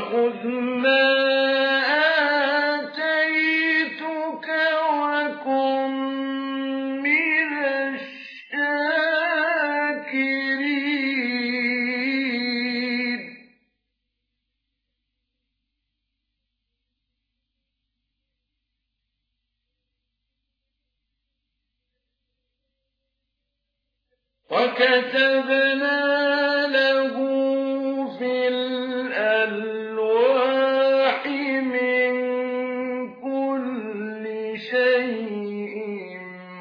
فخذ ما آتيتك وكن من الشاكرين وكتبنا له في الألواح من كل شيء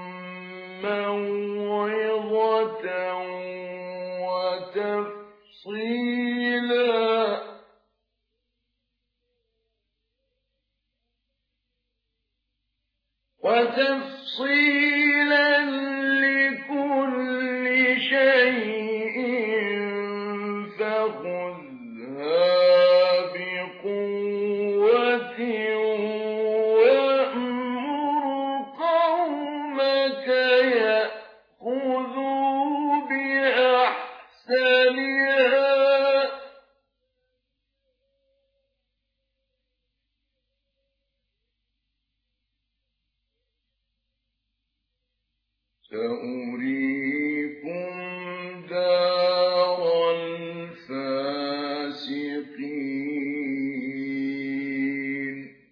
موعظة وتفصيلا لكل شيء فخذها بقوة وأمر قومك يأخذوا بأحسنها سأريكم دار الفاسقين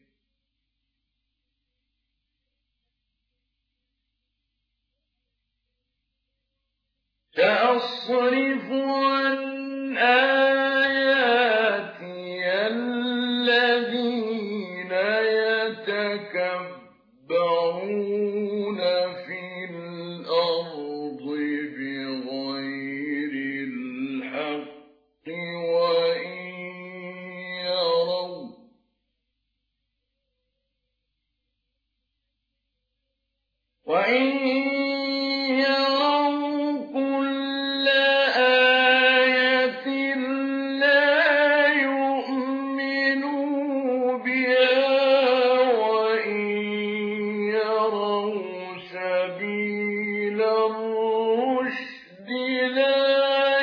سأصرف عن آياتي الذين يتكبرون في الأرض بغير الحق وإن يروا كل آية لا يؤمنوا بها وإن يروا سبيل الرشد لا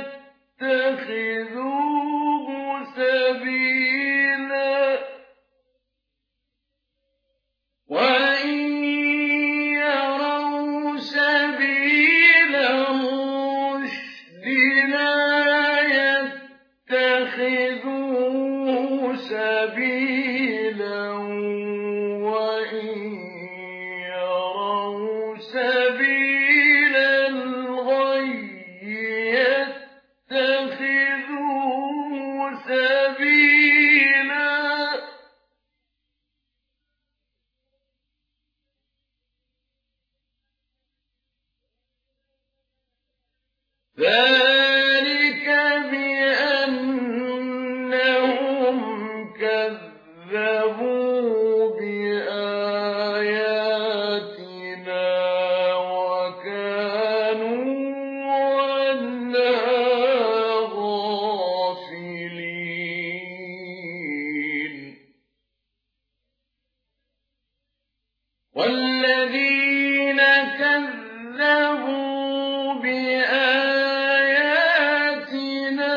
يتخذوه سبيلا وإن يروا سبيل الرشد لا يتخذوه سبيلا وإن يروا سبيل الغي يتخذوه سبيلا ذلك بأنهم كذبوا بآياتنا وكانوا عنها غافلين والذين كذبوا بآياتنا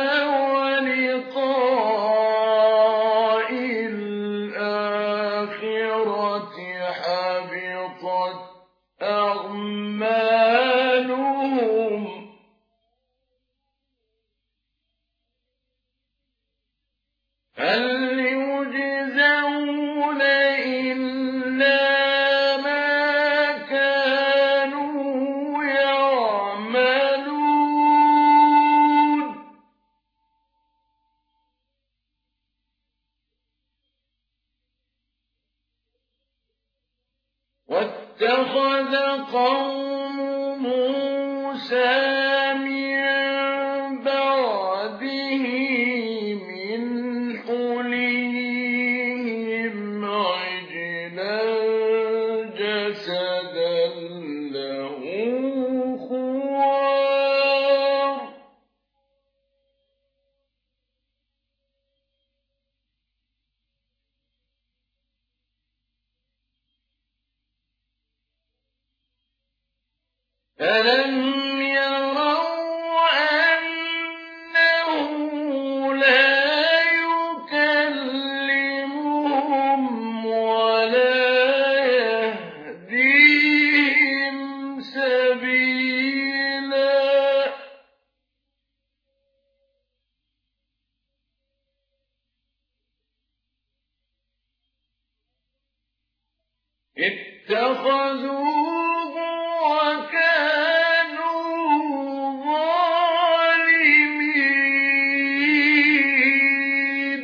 ولقاء الآخرة حبطت أعمالهم هل يجزون إلا ما كانوا يعملون واتخذ قوم موسى من بعده من حليهم عجلا جسدا له خوار ألم يروا أنه لا يمكن اتخذوه وكانوا ظالمين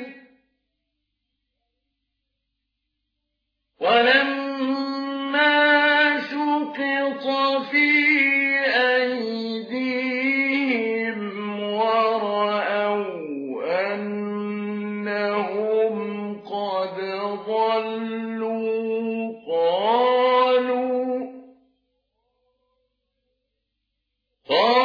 ولما سقط في أيديهم ورأوا أنهم قد ضلوا قالوا